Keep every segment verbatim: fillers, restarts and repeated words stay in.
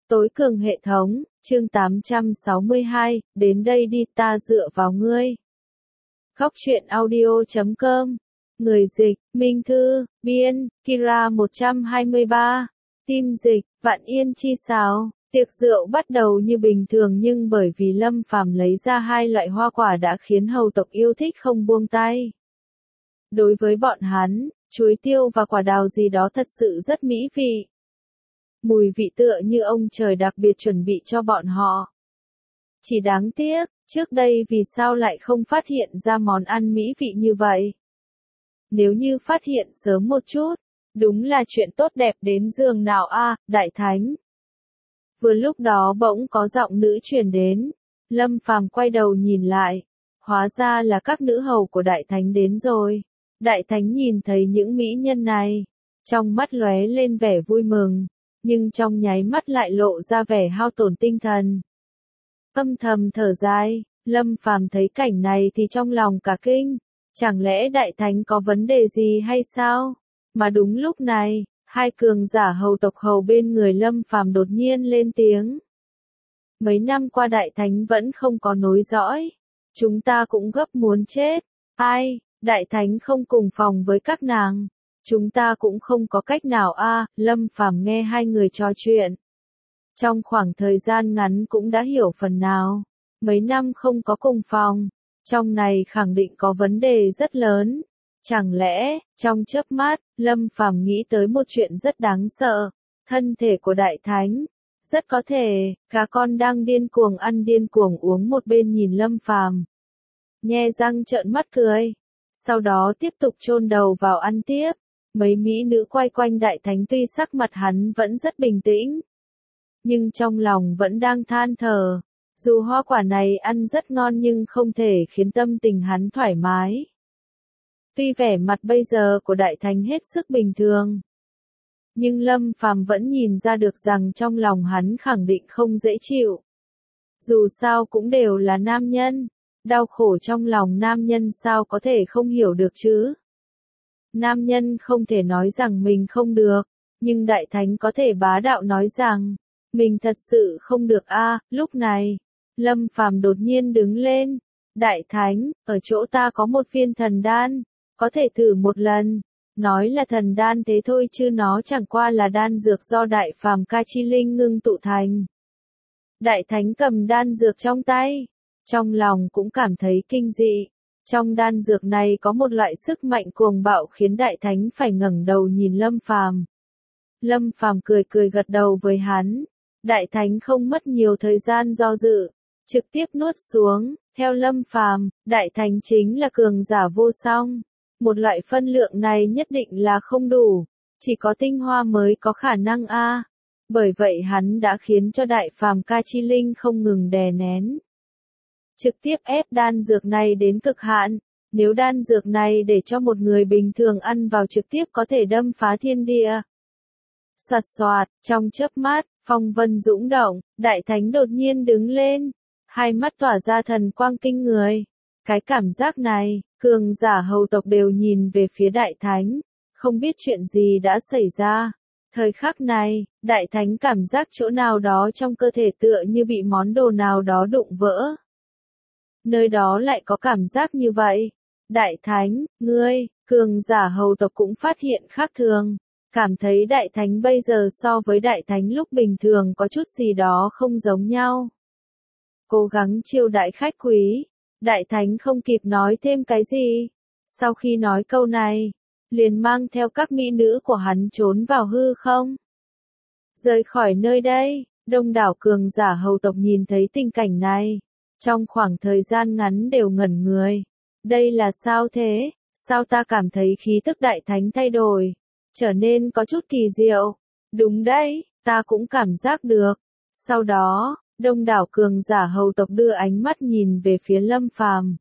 Tối cường hệ thống, chương tám trăm sáu mươi hai, đến đây đi ta dựa vào ngươi. Góc truyện audio chấm com. Người dịch, Minh Thư, biên, Kira một trăm hai mươi ba. Tim dịch, Vạn Yên Chi Sáo. Tiệc rượu bắt đầu như bình thường nhưng bởi vì Lâm Phàm lấy ra hai loại hoa quả đã khiến hầu tộc yêu thích không buông tay. Đối với bọn hắn, chuối tiêu và quả đào gì đó thật sự rất mỹ vị. Mùi vị tựa như ông trời đặc biệt chuẩn bị cho bọn họ. Chỉ đáng tiếc, trước đây vì sao lại không phát hiện ra món ăn mỹ vị như vậy? Nếu như phát hiện sớm một chút, đúng là chuyện tốt đẹp đến giường nào a, Đại Thánh. Vừa lúc đó bỗng có giọng nữ truyền đến, Lâm Phàm quay đầu nhìn lại, hóa ra là các nữ hầu của Đại Thánh đến rồi. Đại Thánh nhìn thấy những mỹ nhân này, trong mắt lóe lên vẻ vui mừng, nhưng trong nháy mắt lại lộ ra vẻ hao tổn tinh thần. Âm thầm thở dài, Lâm Phàm thấy cảnh này thì trong lòng cả kinh, chẳng lẽ Đại Thánh có vấn đề gì hay sao? Mà đúng lúc này, hai cường giả hầu tộc hầu bên người Lâm Phàm đột nhiên lên tiếng. Mấy năm qua Đại Thánh vẫn không có nối dõi, chúng ta cũng gấp muốn chết. Ai, Đại Thánh không cùng phòng với các nàng, chúng ta cũng không có cách nào a. Lâm Phàm nghe hai người trò chuyện, trong khoảng thời gian ngắn cũng đã hiểu phần nào. Mấy năm không có cùng phòng, trong này khẳng định có vấn đề rất lớn. Chẳng lẽ, trong chớp mắt, Lâm Phàm nghĩ tới một chuyện rất đáng sợ. Thân thể của Đại Thánh, rất có thể, cá con đang điên cuồng ăn điên cuồng uống một bên nhìn Lâm Phàm, nhe răng trợn mắt cười, sau đó tiếp tục chôn đầu vào ăn tiếp. Mấy mỹ nữ quay quanh Đại Thánh tuy sắc mặt hắn vẫn rất bình tĩnh, nhưng trong lòng vẫn đang than thở. Dù hoa quả này ăn rất ngon nhưng không thể khiến tâm tình hắn thoải mái. Tuy vẻ mặt bây giờ của Đại Thánh hết sức bình thường, nhưng Lâm Phàm vẫn nhìn ra được rằng trong lòng hắn khẳng định không dễ chịu. Dù sao cũng đều là nam nhân, đau khổ trong lòng nam nhân sao có thể không hiểu được chứ. Nam nhân không thể nói rằng mình không được, nhưng Đại Thánh có thể bá đạo nói rằng mình thật sự không được a. Lúc này, Lâm Phàm đột nhiên đứng lên. Đại Thánh, ở chỗ ta có một viên thần đan, có thể thử một lần. Nói là thần đan thế thôi chứ nó chẳng qua là đan dược do Đại Phàm Ca Chi Linh ngưng tụ thành. Đại Thánh cầm đan dược trong tay, trong lòng cũng cảm thấy kinh dị. Trong đan dược này có một loại sức mạnh cuồng bạo khiến Đại Thánh phải ngẩng đầu nhìn Lâm Phàm. Lâm Phàm cười cười gật đầu với hắn. Đại Thánh không mất nhiều thời gian do dự, trực tiếp nuốt xuống. Theo Lâm Phàm, Đại Thánh chính là cường giả vô song. Một loại phân lượng này nhất định là không đủ, chỉ có tinh hoa mới có khả năng a. Bởi vậy hắn đã khiến cho Đại Phàm Ca Chi Linh không ngừng đè nén, trực tiếp ép đan dược này đến cực hạn. Nếu đan dược này để cho một người bình thường ăn vào trực tiếp có thể đâm phá thiên địa. Soạt soạt, trong chớp mắt, phong vân dũng động, Đại Thánh đột nhiên đứng lên, hai mắt tỏa ra thần quang kinh người. Cái cảm giác này, cường giả hầu tộc đều nhìn về phía Đại Thánh, không biết chuyện gì đã xảy ra. Thời khắc này, Đại Thánh cảm giác chỗ nào đó trong cơ thể tựa như bị món đồ nào đó đụng vỡ. Nơi đó lại có cảm giác như vậy. Đại Thánh, ngươi, cường giả hầu tộc cũng phát hiện khác thường, cảm thấy Đại Thánh bây giờ so với Đại Thánh lúc bình thường có chút gì đó không giống nhau. Cố gắng chiêu đãi khách quý. Đại Thánh không kịp nói thêm cái gì. Sau khi nói câu này, liền mang theo các mỹ nữ của hắn trốn vào hư không. Rời khỏi nơi đây, đông đảo cường giả hầu tộc nhìn thấy tình cảnh này, trong khoảng thời gian ngắn đều ngẩn người. Đây là sao thế? Sao ta cảm thấy khí tức Đại Thánh thay đổi, trở nên có chút kỳ diệu? Đúng đấy, ta cũng cảm giác được. Sau đó, đông đảo cường giả hầu tộc đưa ánh mắt nhìn về phía Lâm Phàm.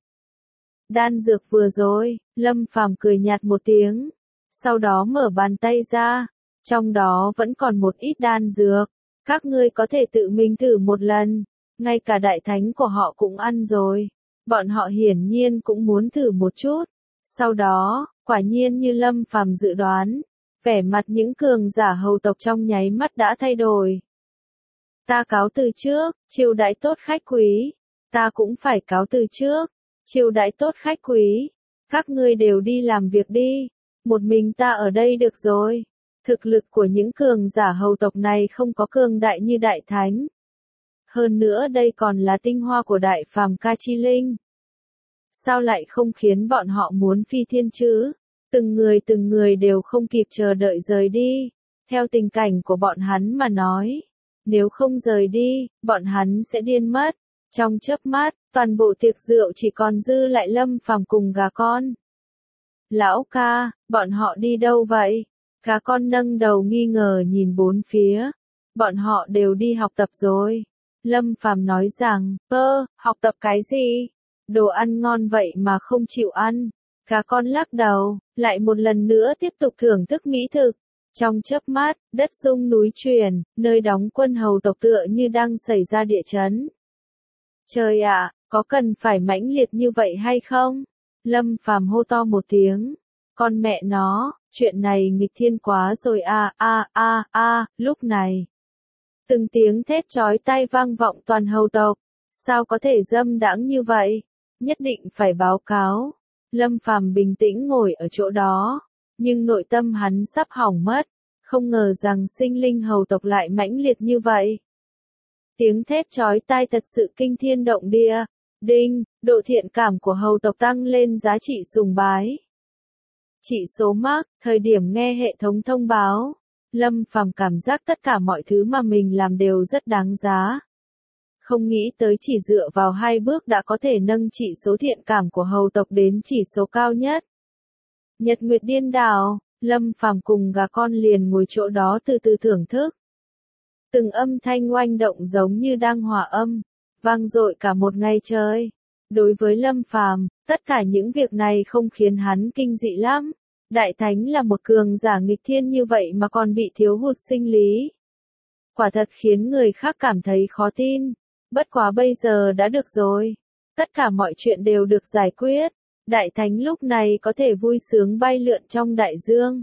Đan dược vừa rồi, Lâm Phàm cười nhạt một tiếng, sau đó mở bàn tay ra, trong đó vẫn còn một ít đan dược. Các ngươi có thể tự mình thử một lần, ngay cả Đại Thánh của họ cũng ăn rồi. Bọn họ hiển nhiên cũng muốn thử một chút. Sau đó, quả nhiên như Lâm Phàm dự đoán, vẻ mặt những cường giả hầu tộc trong nháy mắt đã thay đổi. Ta cáo từ trước, chiêu đãi tốt khách quý. Ta cũng phải cáo từ trước, chiêu đãi tốt khách quý. Các ngươi đều đi làm việc đi. Một mình ta ở đây được rồi. Thực lực của những cường giả hầu tộc này không có cường đại như đại thánh. Hơn nữa đây còn là tinh hoa của đại phàm ca chi linh. Sao lại không khiến bọn họ muốn phi thiên chứ? Từng người từng người đều không kịp chờ đợi rời đi. Theo tình cảnh của bọn hắn mà nói. Nếu không rời đi, bọn hắn sẽ điên mất. Trong chớp mắt, toàn bộ tiệc rượu chỉ còn dư lại Lâm Phàm cùng gà con. Lão ca, bọn họ đi đâu vậy? Gà con nâng đầu nghi ngờ nhìn bốn phía. Bọn họ đều đi học tập rồi. Lâm Phàm nói rằng, ơ, học tập cái gì? Đồ ăn ngon vậy mà không chịu ăn. Gà con lắc đầu, lại một lần nữa tiếp tục thưởng thức mỹ thực. Trong chớp mắt, đất rung núi chuyển, nơi đóng quân hầu tộc tựa như đang xảy ra địa chấn. Trời ạ, có cần phải mãnh liệt như vậy hay không? Lâm Phàm hô to một tiếng. Con mẹ nó, chuyện này nghịch thiên quá rồi a a a a, lúc này. Từng tiếng thét chói tai vang vọng toàn hầu tộc. Sao có thể dâm đãng như vậy? Nhất định phải báo cáo. Lâm Phàm bình tĩnh ngồi ở chỗ đó. Nhưng nội tâm hắn sắp hỏng mất. Không ngờ rằng sinh linh hầu tộc lại mãnh liệt như vậy. Tiếng thét chói tai thật sự kinh thiên động địa. Đinh, độ thiện cảm của hầu tộc tăng lên giá trị sùng bái. Chỉ số mark, thời điểm nghe hệ thống thông báo. Lâm Phàm cảm giác tất cả mọi thứ mà mình làm đều rất đáng giá. Không nghĩ tới chỉ dựa vào hai bước đã có thể nâng chỉ số thiện cảm của hầu tộc đến chỉ số cao nhất. Nhật Nguyệt điên đảo, Lâm Phàm cùng gà con liền ngồi chỗ đó từ từ thưởng thức. Từng âm thanh oanh động giống như đang hòa âm, vang dội cả một ngày trời. Đối với Lâm Phàm, tất cả những việc này không khiến hắn kinh dị lắm. Đại Thánh là một cường giả nghịch thiên như vậy mà còn bị thiếu hụt sinh lý. Quả thật khiến người khác cảm thấy khó tin. Bất quá bây giờ đã được rồi. Tất cả mọi chuyện đều được giải quyết. Đại Thánh lúc này có thể vui sướng bay lượn trong đại dương.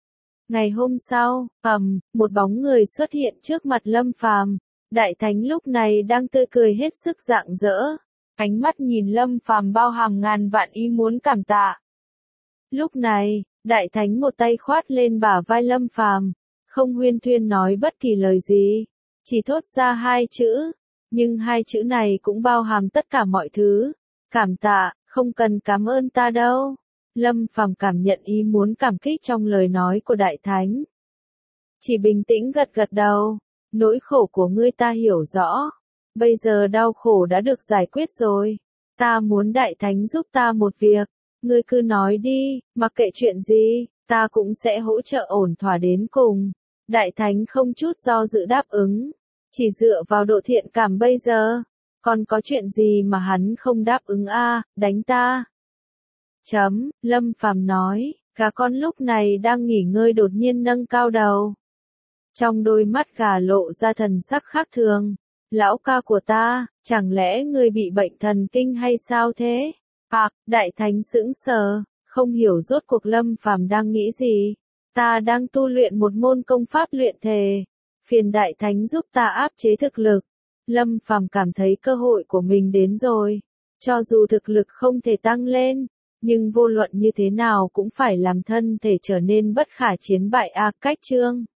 Ngày hôm sau, ầm, một bóng người xuất hiện trước mặt Lâm Phàm. Đại Thánh lúc này đang tươi cười hết sức rạng rỡ. Ánh mắt nhìn Lâm Phàm bao hàm ngàn vạn ý muốn cảm tạ. Lúc này, Đại Thánh một tay khoát lên bả vai Lâm Phàm, không huyên thuyên nói bất kỳ lời gì, chỉ thốt ra hai chữ, nhưng hai chữ này cũng bao hàm tất cả mọi thứ. Cảm tạ, không cần cảm ơn ta đâu. Lâm Phàm cảm nhận ý muốn cảm kích trong lời nói của Đại Thánh. Chỉ bình tĩnh gật gật đầu, nỗi khổ của ngươi ta hiểu rõ. Bây giờ đau khổ đã được giải quyết rồi. Ta muốn Đại Thánh giúp ta một việc. Ngươi cứ nói đi, mặc kệ chuyện gì, ta cũng sẽ hỗ trợ ổn thỏa đến cùng. Đại Thánh không chút do dự đáp ứng. Chỉ dựa vào độ thiện cảm bây giờ. Còn có chuyện gì mà hắn không đáp ứng a, đánh ta. Chấm, Lâm Phàm nói, gà con lúc này đang nghỉ ngơi đột nhiên nâng cao đầu. Trong đôi mắt gà lộ ra thần sắc khác thường. Lão ca của ta, chẳng lẽ ngươi bị bệnh thần kinh hay sao thế? À, Đại Thánh sững sờ, không hiểu rốt cuộc Lâm Phàm đang nghĩ gì. Ta đang tu luyện một môn công pháp luyện thể. Phiền Đại Thánh giúp ta áp chế thực lực. Lâm Phàm cảm thấy cơ hội của mình đến rồi. Cho dù thực lực không thể tăng lên, nhưng vô luận như thế nào cũng phải làm thân thể trở nên bất khả chiến bại a. Cách chương